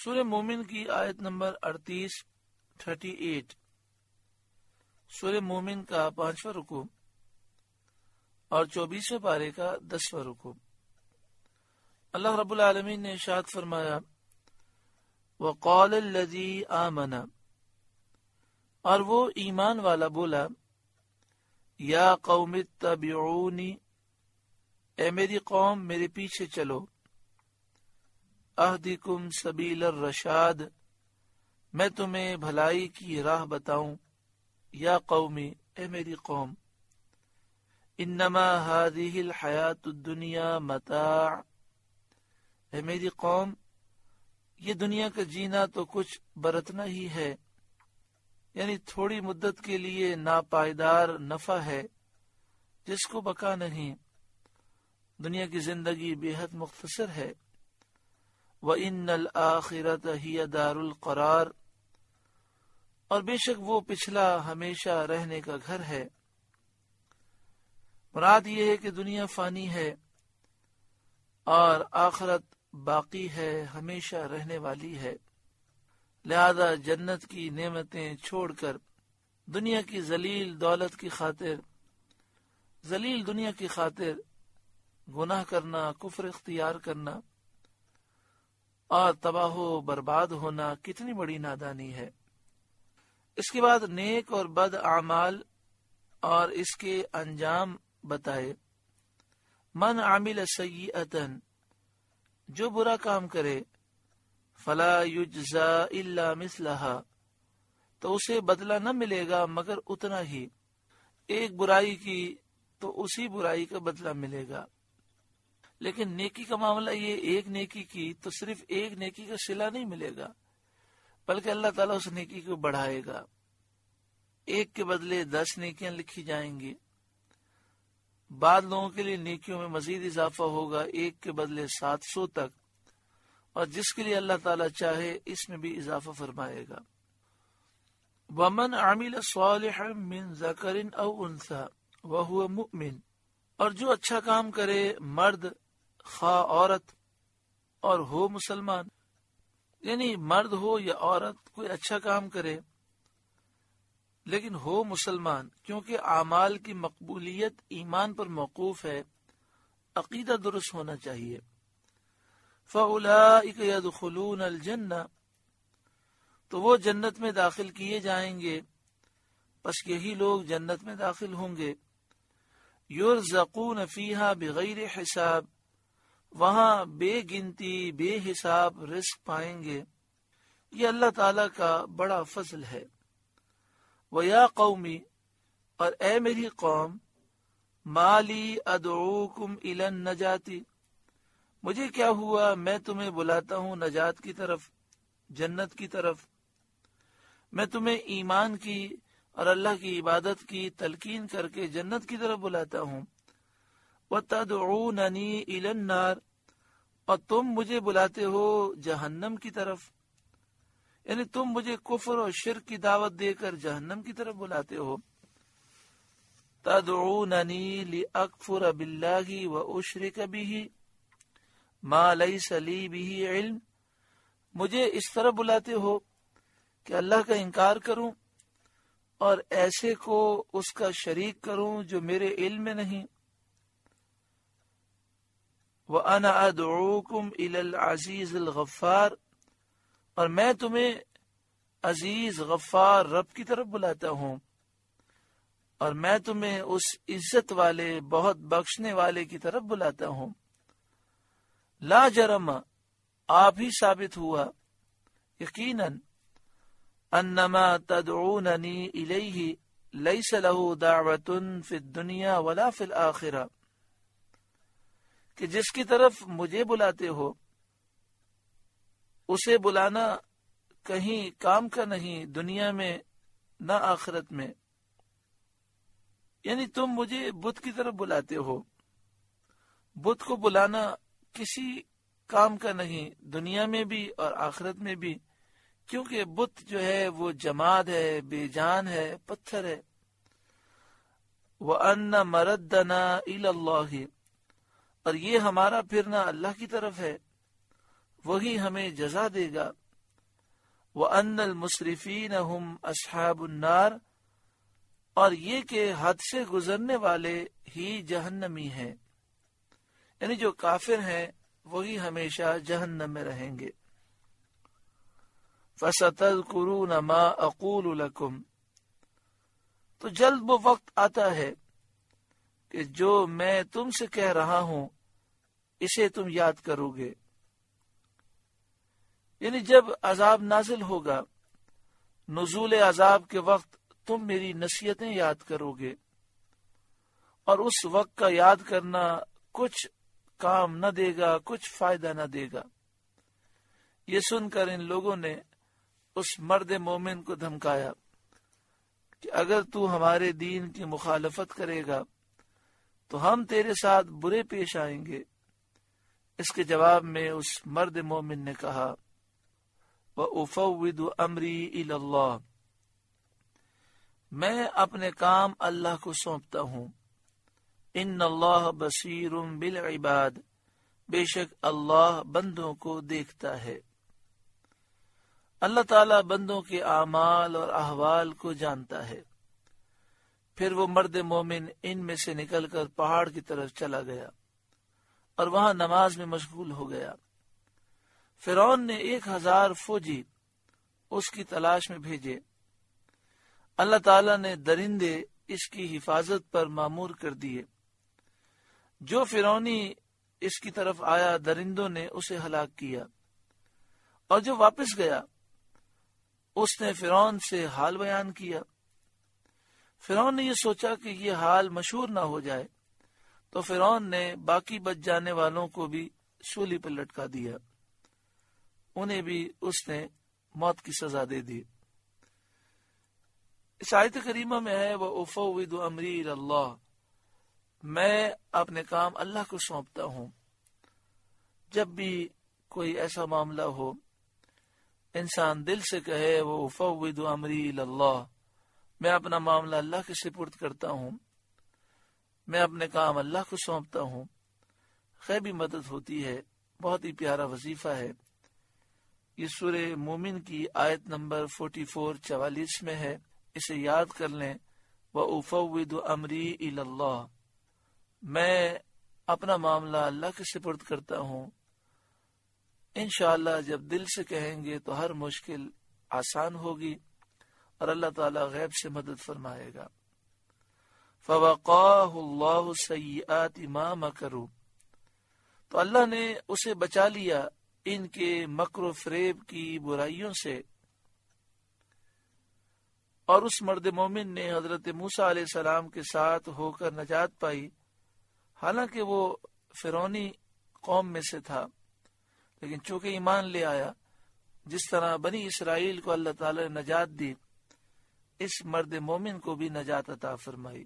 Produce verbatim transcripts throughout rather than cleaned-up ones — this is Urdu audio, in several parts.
سورہ مومن کی آیت نمبر اڑتیس تھرٹی ایٹ، سورہ مومن کا پانچواں رکوع اور چوبیسویں پارے کا دسواں رکوع۔ اللہ رب العالمین نے ارشاد فرمایا وَقَالَ الَّذِي آمَنَ، اور وہ ایمان والا بولا یا قوم اتبعونی، اے میری قوم میرے پیچھے چلو، اہدکم سبیل الرشاد، میں تمہیں بھلائی کی راہ بتاؤں، یا قومی، اے میری قوم، انما هذه الحیات الدنیا متاع، اے میری قوم یہ دنیا کا جینا تو کچھ برتنا ہی ہے، یعنی تھوڑی مدت کے لیے ناپائیدار نفع ہے جس کو بقا نہیں، دنیا کی زندگی بے حد مختصر ہے۔ وَإِنَّ الْآخِرَةَ هِيَ دَارُ الْقَرَارِ، اور بے شک وہ پچھلا ہمیشہ رہنے کا گھر ہے۔ مراد یہ ہے کہ دنیا فانی ہے اور آخرت باقی ہے، ہمیشہ رہنے والی ہے، لہذا جنت کی نعمتیں چھوڑ کر دنیا کی ذلیل دولت کی خاطر، ذلیل دنیا کی خاطر گناہ کرنا، کفر اختیار کرنا اور تباہ و برباد ہونا کتنی بڑی نادانی ہے۔ اس کے بعد نیک اور بد اعمال اور اس کے انجام بتائے۔ من عمل سیئۃ، جو برا کام کرے، فلا یجزا الا مثلہا، تو اسے بدلہ نہ ملے گا مگر اتنا ہی، ایک برائی کی تو اسی برائی کا بدلہ ملے گا۔ لیکن نیکی کا معاملہ یہ، ایک نیکی کی تو صرف ایک نیکی کا صلہ نہیں ملے گا، بلکہ اللہ تعالیٰ اس نیکی کو بڑھائے گا، ایک کے بدلے دس نیکیاں لکھی جائیں گی۔ بعض لوگوں کے لیے نیکیوں میں مزید اضافہ ہوگا، ایک کے بدلے سات سو تک، اور جس کے لیے اللہ تعالیٰ چاہے اس میں بھی اضافہ فرمائے گا۔ وَمَنْ عَمِلَ صَالِحًا مِّن ذَكَرٍ أَوْ أُنثَىٰ وَهُوَ مُؤْمِنٌ، اور جو اچھا کام کرے، مرد خواہ عورت اور ہو مسلمان، یعنی مرد ہو یا عورت کوئی اچھا کام کرے لیکن ہو مسلمان، کیونکہ اعمال کی مقبولیت ایمان پر موقوف ہے، عقیدہ درست ہونا چاہیے۔ فَأُولَٰئِكَ يَدْخُلُونَ الْجَنَّةَ، تو وہ جنت میں داخل کیے جائیں گے، پس یہی لوگ جنت میں داخل ہوں گے۔ يُرْزَقُونَ فِيهَا بِغَيْرِ حِسَاب، وہاں بے گنتی بے حساب رزق پائیں گے، یہ اللہ تعالیٰ کا بڑا فضل ہے۔ وَيَا قَوْمِ، اور اے میری قوم، مَا لِي أَدْعُوكُمْ إِلَى النَّجَاةِ، مجھے کیا ہوا میں تمہیں بلاتا ہوں نجات کی طرف، جنت کی طرف، میں تمہیں ایمان کی اور اللہ کی عبادت کی تلقین کر کے جنت کی طرف بلاتا ہوں۔ وَتَدْعُونَنِي إِلَى النَّارِ، اور تم مجھے بلاتے ہو جہنم کی طرف، یعنی تم مجھے کفر اور شرک کی دعوت دے کر جہنم کی طرف بلاتے ہو۔ تَدْعُونَنِي لِأَكْفُرَ بِاللَّهِ وَأُشْرِكَ بِهِ مَا لَيْسَ لِي بِهِ عِلْمٍ، مجھے اس طرح بلاتے ہو کہ اللہ کا انکار کروں اور ایسے کو اس کا شریک کروں جو میرے علم میں نہیں۔ وَأَنَا أَدْعُوكُمْ إِلَى الْعَزِيزِ الْغَفَّارِ، اور میں تمہیں عزیز غفار رب کی طرف بلاتا ہوں، اور میں تمہیں اس عزت والے بہت بخشنے والے کی طرف بلاتا ہوں۔ لا جرم، آپ ہی ثابت ہوا، یقیناً، انما تدعوننی الیہ لیس له دعوت فی الدنیا ولا فی الآخرہ، کہ جس کی طرف مجھے بلاتے ہو اسے بلانا کہیں کام کا نہیں، دنیا میں نہ آخرت میں، یعنی تم مجھے بت کی طرف بلاتے ہو، بت کو بلانا کسی کام کا نہیں، دنیا میں بھی اور آخرت میں بھی، کیونکہ بت جو ہے وہ جماد ہے، بے جان ہے، پتھر ہے۔ وَأَنَّ مَرَدَّنَا إِلَى اللَّهِ، اور یہ ہمارا پھرنا اللہ کی طرف ہے، وہی ہمیں جزا دے گا۔ وَأَنَّ الْمُسْرِفِينَ هُمْ أَصْحَابُ النَّارِ، اور یہ کہ حد سے گزرنے والے ہی جہنمی ہیں، یعنی جو کافر ہیں وہی ہمیشہ جہنم میں رہیں گے۔ فَسَتَذْكُرُونَ مَا أَقُولُ لَكُمْ، تو جلد وہ وقت آتا ہے کہ جو میں تم سے کہہ رہا ہوں اسے تم یاد کرو گے، یعنی جب عذاب نازل ہوگا، نزول عذاب کے وقت تم میری نصیحتیں یاد کرو گے، اور اس وقت کا یاد کرنا کچھ کام نہ دے گا، کچھ فائدہ نہ دے گا۔ یہ سن کر ان لوگوں نے اس مرد مومن کو دھمکایا کہ اگر تو ہمارے دین کی مخالفت کرے گا تو ہم تیرے ساتھ برے پیش آئیں گے۔ اس کے جواب میں اس مرد مومن نے کہا، وَأُفَوِّضُ أَمْرِي إِلَى اللَّهِ، میں اپنے کام اللہ کو سونپتا ہوں۔ ان اللہ بصیر بالعباد، بے شک اللہ بندوں کو دیکھتا ہے۔ اللہ تعالیٰ بندوں کے اعمال اور احوال کو جانتا ہے۔ پھر وہ مرد مومن ان میں سے نکل کر پہاڑ کی طرف چلا گیا اور وہاں نماز میں مشغول ہو گیا۔ فرعون نے ایک ہزار فوجی اس کی تلاش میں بھیجے۔ اللہ تعالیٰ نے درندے اس کی حفاظت پر مامور کر دیے۔ جو فرعونی اس کی طرف آیا درندوں نے اسے ہلاک کیا، اور جو واپس گیا اس نے فرعون سے حال بیان کیا۔ فرعون نے یہ سوچا کہ یہ حال مشہور نہ ہو جائے، تو فرعون نے باقی بچ جانے والوں کو بھی سولی پر لٹکا دیا، انہیں بھی اس نے موت کی سزا دے دی۔ اس آیت کریمہ میں ہے وَأُفَوِّضُ أَمْرِي إِلَى اللَّهِ، میں اپنے کام اللہ کو سونپتا ہوں۔ جب بھی کوئی ایسا معاملہ ہو انسان دل سے کہے وَأُفَوِّضُ أَمْرِي إِلَى اللَّهِ، میں اپنا معاملہ اللہ کے سپرد کرتا ہوں، میں اپنے کام اللہ کو سونپتا ہوں، غیبی مدد ہوتی ہے۔ بہت ہی پیارا وظیفہ ہے۔ یہ سورہ مومن کی آیت نمبر چوالیس چوالیس میں ہے، اسے یاد کر لیں۔ وَأُفَوِّضُ أَمْرِي إِلَى اللَّهِ، میں اپنا معاملہ اللہ کے سپرد کرتا ہوں۔ انشاءاللہ جب دل سے کہیں گے تو ہر مشکل آسان ہوگی اور اللہ تعالیٰ غیب سے مدد فرمائے گا۔ فَوَقَاهُ اللَّهُ سَيِّئَاتِ مَا مَكَرُوا، تو اللہ نے اسے بچا لیا ان کے مکر و فریب کی برائیوں سے۔ اور اس مرد مومن نے حضرت موسیٰ علیہ السلام کے ساتھ ہو کر نجات پائی، حالانکہ وہ فرعونی قوم میں سے تھا، لیکن چونکہ ایمان لے آیا، جس طرح بنی اسرائیل کو اللہ تعالی نے نجات دی، اس مرد مومن کو بھی نجات عطا فرمائی۔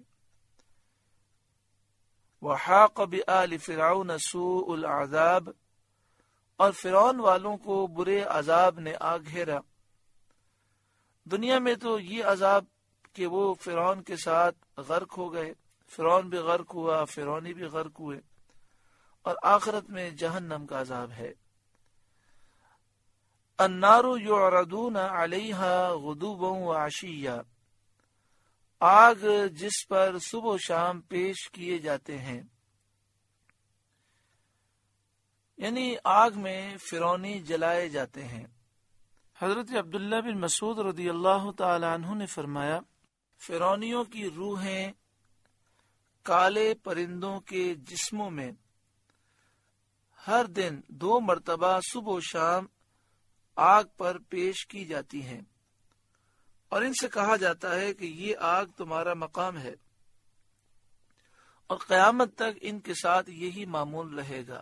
وَحَاقَ بِآلِ فِرْعَوْنَ سُوءُ الْعَذَابِ، اور فرعون والوں کو برے عذاب نے آ گھیرا۔ دنیا میں تو یہ عذاب کہ وہ فرعون کے ساتھ غرق ہو گئے، فرعون بھی غرق ہوا، فرعونی بھی غرق ہوئے، اور آخرت میں جہنم کا عذاب ہے۔ النار یعرضون علیہا غدوا وعشیا، آگ جس پر صبح و شام پیش کیے جاتے ہیں، یعنی آگ میں فرعونی جلائے جاتے ہیں۔ حضرت عبداللہ بن مسعود رضی اللہ تعالی عنہ نے فرمایا، فرعونیوں کی روحیں کالے پرندوں کے جسموں میں ہر دن دو مرتبہ صبح و شام آگ پر پیش کی جاتی ہیں، اور ان سے کہا جاتا ہے کہ یہ آگ تمہارا مقام ہے، اور قیامت تک ان کے ساتھ یہی معمول رہے گا۔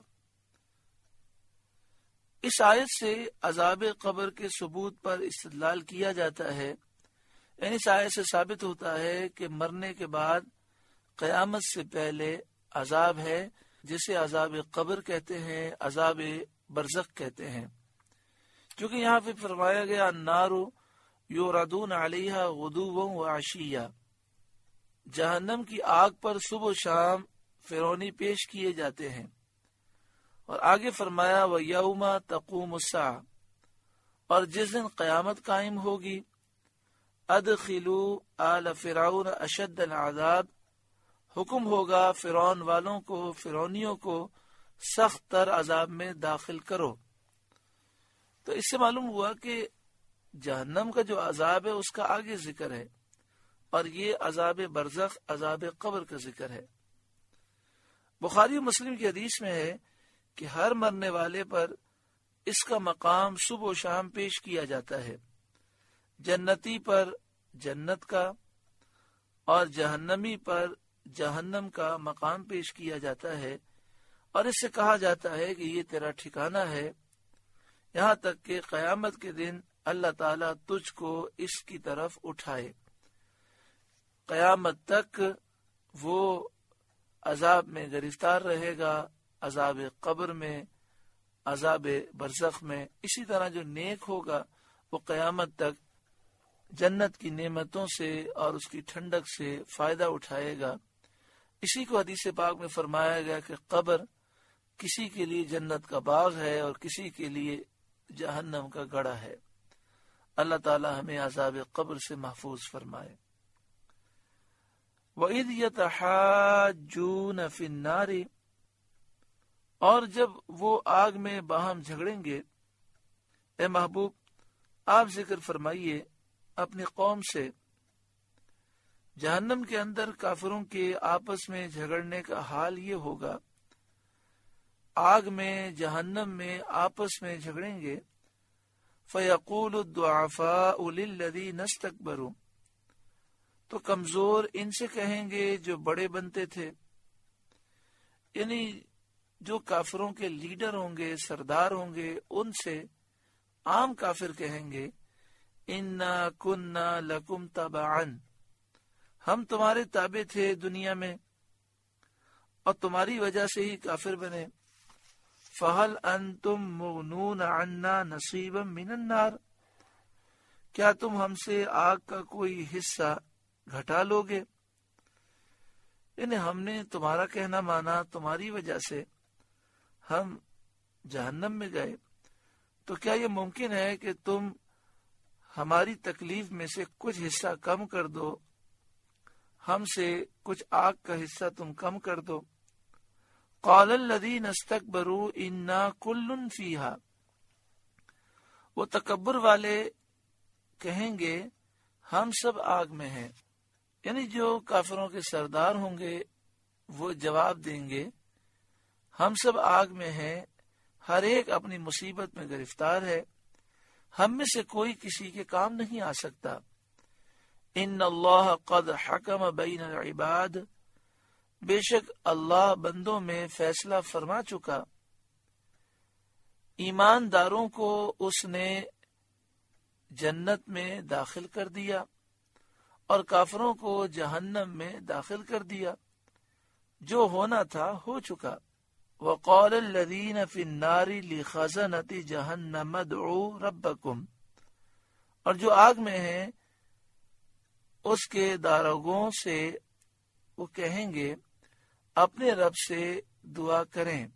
اس آیت سے عذاب قبر کے ثبوت پر استدلال کیا جاتا ہے، یعنی اس آیت سے ثابت ہوتا ہے کہ مرنے کے بعد قیامت سے پہلے عذاب ہے، جسے عذاب قبر کہتے ہیں، عذاب برزخ کہتے ہیں۔ کیونکہ یہاں پہ فرمایا گیا النار یعرضون علیہا غدوا وعشیا، جہنم کی آگ پر صبح و شام فرعونی پیش کیے جاتے ہیں، اور آگے فرمایا وَيَوْمَ تَقُومُ السَّاعَةُ، اور جس دن قیامت قائم ہوگی ادخلوا آل فرعون اشد العذاب، حکم ہوگا فرعون والوں کو، فرعونیوں کو سخت تر عذاب میں داخل کرو۔ تو اس سے معلوم ہوا کہ جہنم کا جو عذاب ہے اس کا آگے ذکر ہے، اور یہ عذاب برزخ، عذاب قبر کا ذکر ہے۔ بخاری و مسلم کی حدیث میں ہے کہ ہر مرنے والے پر اس کا مقام صبح و شام پیش کیا جاتا ہے، جنتی پر جنت کا اور جہنمی پر جہنم کا مقام پیش کیا جاتا ہے، اور اس سے کہا جاتا ہے کہ یہ تیرا ٹھکانہ ہے، یہاں تک کہ قیامت کے دن اللہ تعالیٰ تجھ کو اس کی طرف اٹھائے۔ قیامت تک وہ عذاب میں گرفتار رہے گا، عذاب قبر میں، عذاب برزخ میں۔ اسی طرح جو نیک ہوگا وہ قیامت تک جنت کی نعمتوں سے اور اس کی ٹھنڈک سے فائدہ اٹھائے گا۔ اسی کو حدیث پاک میں فرمایا گیا کہ قبر کسی کے لیے جنت کا باغ ہے اور کسی کے لیے جہنم کا گڑھا ہے۔ اللہ تعالی ہمیں عذاب قبر سے محفوظ فرمائے۔ وَإِذْ يَتَحَاجُّونَ فِي النَّارِ، اور جب وہ آگ میں باہم جھگڑیں گے، اے محبوب آپ ذکر فرمائیے اپنی قوم سے، جہنم کے اندر کافروں کے آپس میں جھگڑنے کا حال یہ ہوگا، آگ میں جہنم میں آپس میں جھگڑیں گے، فَيَقُولُ الضُّعَفَاءُ لِلَّذِينَ اسْتَكْبَرُوا، تو کمزور ان سے کہیں گے جو بڑے بنتے تھے، یعنی جو کافروں کے لیڈر ہوں گے، سردار ہوں گے، ان سے عام کافر کہیں گے اِنَّا كُنَّا لَكُمْ تَبَعًا، ہم تمہارے تابع تھے دنیا میں اور تمہاری وجہ سے ہی کافر بنے، فَهَلْ أَنْتُمْ مُغْنُونَ عَنَّا نَصِيبًا مِنَ النَّارِ، کیا تم ہم سے آگ کا کوئی حصہ گھٹا لو گے؟ یعنی ہم نے تمہارا کہنا مانا، تمہاری وجہ سے ہم جہنم میں گئے، تو کیا یہ ممکن ہے کہ تم ہماری تکلیف میں سے کچھ حصہ کم کر دو، ہم سے کچھ آگ کا حصہ تم کم کر دو؟ قال الذین استکبروا انا کل فیہا، وہ تکبر والے کہیں گے ہم سب آگ میں ہیں، یعنی جو کافروں کے سردار ہوں گے وہ جواب دیں گے ہم سب آگ میں ہیں، ہر ایک اپنی مصیبت میں گرفتار ہے، ہم میں سے کوئی کسی کے کام نہیں آ سکتا۔ ان اللہ قد حکم بین العباد، بے شک اللہ بندوں میں فیصلہ فرما چکا، ایمانداروں کو اس نے جنت میں داخل کر دیا اور کافروں کو جہنم میں داخل کر دیا، جو ہونا تھا ہو چکا۔ وقال الذین فی النار لخزنۃ جہنم ادعوا ربکم، اور جو آگ میں ہیں اس کے داروغوں سے وہ کہیں گے اپنے رب سے دعا کریں،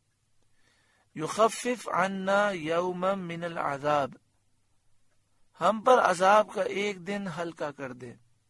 یخفف عنا یوما من العذاب، ہم پر عذاب کا ایک دن ہلکا کر دے۔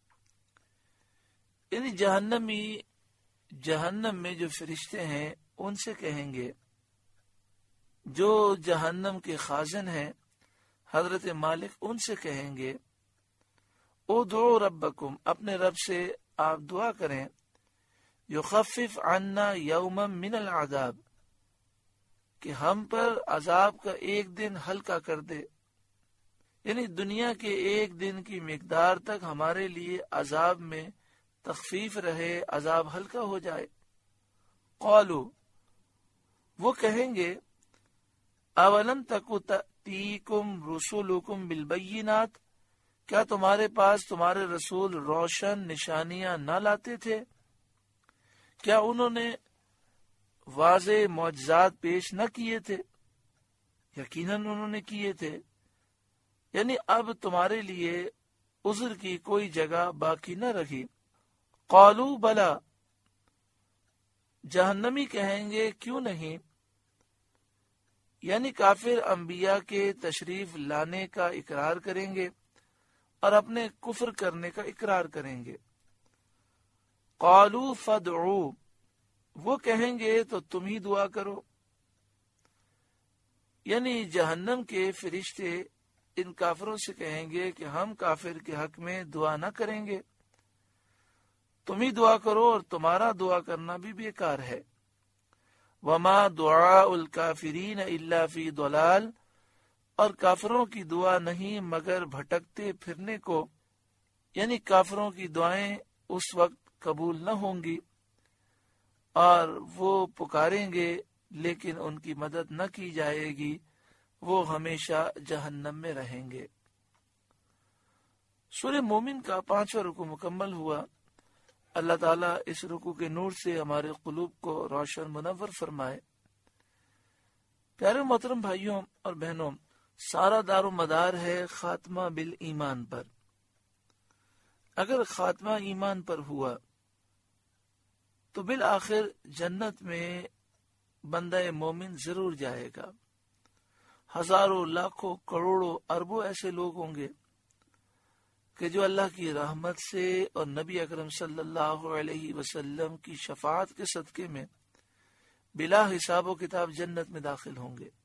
یعنی جہنمی جہنم میں جو فرشتے ہیں ان سے کہیں گے، جو جہنم کے خازن ہیں حضرت مالک ان سے کہیں گے ادعوا ربکم، اپنے رب سے آپ دعا کریں، یخفف عنا یوما من العذاب، کہ ہم پر عذاب کا ایک دن ہلکا کر دے، یعنی دنیا کے ایک دن کی مقدار تک ہمارے لیے عذاب میں تخفیف رہے، عذاب ہلکا ہو جائے۔ قالوا، وہ کہیں گے اولم تک تأتیکم رسولکم بالبینات، کیا تمہارے پاس تمہارے رسول روشن نشانیاں نہ لاتے تھے؟ کیا انہوں نے واضح معجزات پیش نہ کیے تھے؟ یقیناً انہوں نے کیے تھے، یعنی اب تمہارے لیے عذر کی کوئی جگہ باقی نہ رہی۔ قالوا بلا، جہنمی کہیں گے کیوں نہیں، یعنی کافر انبیاء کے تشریف لانے کا اقرار کریں گے اور اپنے کفر کرنے کا اقرار کریں گے. قالوا فادعوا، وہ کہیں گے تو تم ہی دعا کرو. یعنی جہنم کے فرشتے ان کافروں سے کہیں گے کہ ہم کافر کے حق میں دعا نہ کریں گے، تم ہی دعا کرو اور تمہارا دعا کرنا بھی بیکار ہے. وما دعاء الکافرین الا فی ضلال، اور کافروں کی دعا نہیں مگر بھٹکتے پھرنے کو، یعنی کافروں کی دعائیں اس وقت قبول نہ ہوں گی اور وہ پکاریں گے لیکن ان کی مدد نہ کی جائے گی، وہ ہمیشہ جہنم میں رہیں گے. سورہ مومن کا پانچواں رکوع مکمل ہوا. اللہ تعالیٰ اس رکوع کے نور سے ہمارے قلوب کو روشن منور فرمائے. پیارے محترم بھائیوں اور بہنوں، سارا دار و مدار ہے خاتمہ بالایمان پر. اگر خاتمہ ایمان پر ہوا تو بالآخر جنت میں بندہ مومن ضرور جائے گا. ہزاروں لاکھوں کروڑوں اربوں ایسے لوگ ہوں گے کہ جو اللہ کی رحمت سے اور نبی اکرم صلی اللہ علیہ وسلم کی شفاعت کے صدقے میں بلا حساب و کتاب جنت میں داخل ہوں گے.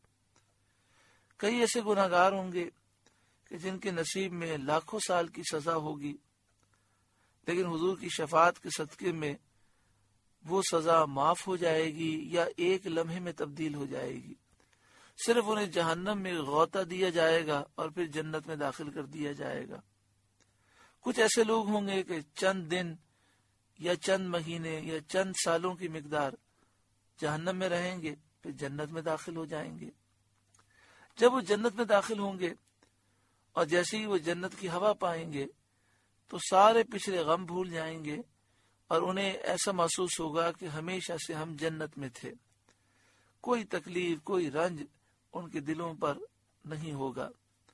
کئی ایسے گناہگار ہوں گے کہ جن کے نصیب میں لاکھوں سال کی سزا ہوگی، لیکن حضور کی شفاعت کے صدقے میں وہ سزا معاف ہو جائے گی یا ایک لمحے میں تبدیل ہو جائے گی. صرف انہیں جہنم میں غوطہ دیا جائے گا اور پھر جنت میں داخل کر دیا جائے گا. کچھ ایسے لوگ ہوں گے کہ چند دن یا چند مہینے یا چند سالوں کی مقدار جہنم میں رہیں گے، پھر جنت میں داخل ہو جائیں گے. جب وہ جنت میں داخل ہوں گے اور جیسے ہی وہ جنت کی ہوا پائیں گے تو سارے پچھلے غم بھول جائیں گے اور انہیں ایسا محسوس ہوگا کہ ہمیشہ سے ہم جنت میں تھے. کوئی تکلیف، کوئی رنج ان کے دلوں پر نہیں ہوگا.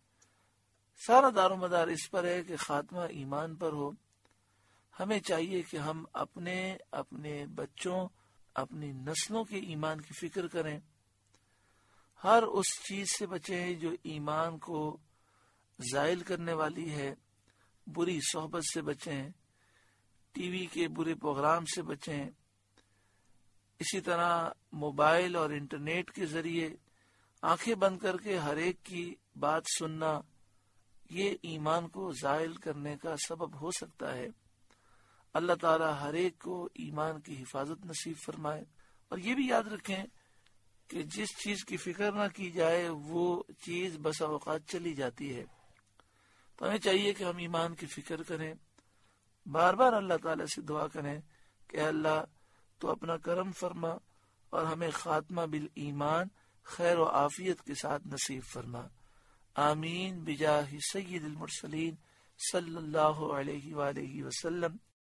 سارا دار و مدار اس پر ہے کہ خاتمہ ایمان پر ہو. ہمیں چاہیے کہ ہم اپنے اپنے بچوں، اپنی نسلوں کے ایمان کی فکر کریں. ہر اس چیز سے بچیں جو ایمان کو زائل کرنے والی ہے. بری صحبت سے بچیں، ٹی وی کے برے پروگرام سے بچیں. اسی طرح موبائل اور انٹرنیٹ کے ذریعے آنکھیں بند کر کے ہر ایک کی بات سننا، یہ ایمان کو زائل کرنے کا سبب ہو سکتا ہے. اللہ تعالی ہر ایک کو ایمان کی حفاظت نصیب فرمائے. اور یہ بھی یاد رکھیں کہ جس چیز کی فکر نہ کی جائے وہ چیز بسا اوقات چلی جاتی ہے. تو ہمیں چاہیے کہ ہم ایمان کی فکر کریں، بار بار اللہ تعالی سے دعا کریں کہ اللہ تو اپنا کرم فرما اور ہمیں خاتمہ بالایمان خیر و عافیت کے ساتھ نصیب فرما. آمین بجاہ سید المرسلین صلی اللہ علیہ وآلہ وسلم.